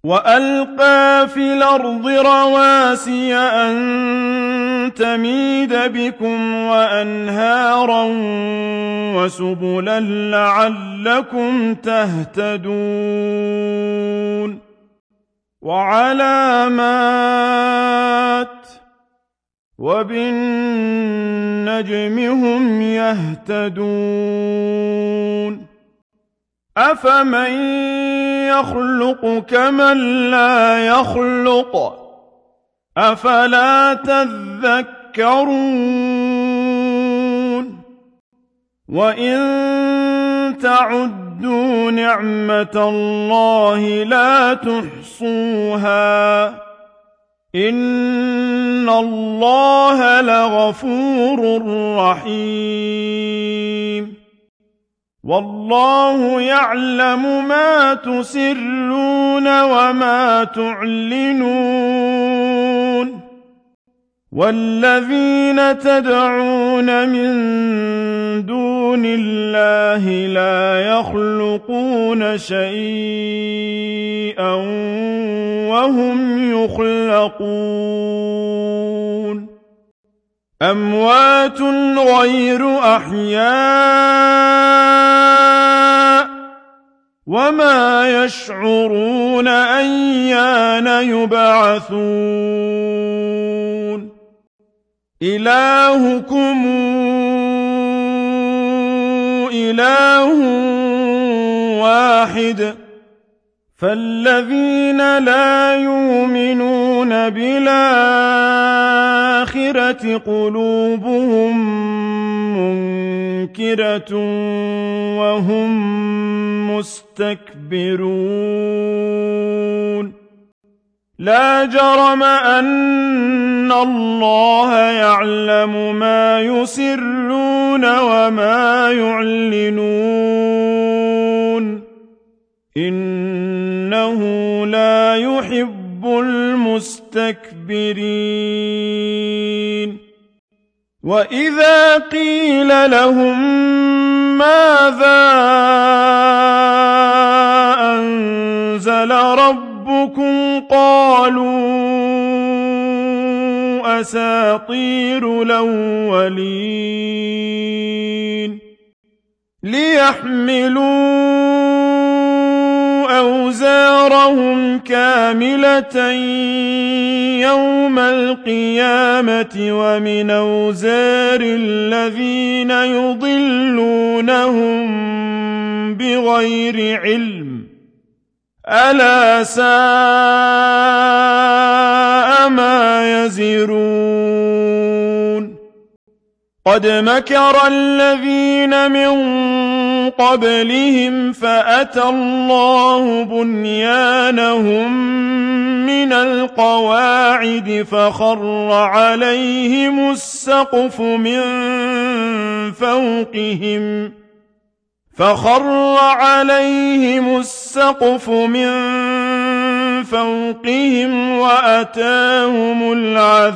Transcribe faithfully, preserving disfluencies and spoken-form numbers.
وألقى في الأرض رواسي أن تميد بكم وأنهارا وسبلا لعلكم تهتدون وعلامات وبالنجم هم يهتدون أفمن يخلق كمن لا يخلق أفلا تذكرون وإن تعدوا نعمة الله لا تحصوها إن الله لغفور رحيم والله يعلم ما تسرون وما تعلنون والذين تدعون من دون الله لا يخلقون شيئا وهم يخلقون أموات غير أحياء وما يشعرون أيان يبعثون إلهكم إله واحد فالذين لا يؤمنون بالآخرة قلوبهم منكرة وهم مستكبرون لا جرم أن الله يعلم ما يسرون وما يعلنون إنه لا يحب المستكبرين وإذا قيل لهم ماذا أنزل ربكم قالوا أساطير الأولين ليحملوا أوزارهم كاملة يوم القيامة ومن أوزار الذين يضلونهم بغير علم ألا ساء ما يزرون قد مكر الذين من قبلهم فأتى الله بنيانهم من القواعد فخر عليهم السقف من فوقهم فخر عليهم السقف من فوقهم وأتاهم العذاب. العذاب من حيث لا يشعرون.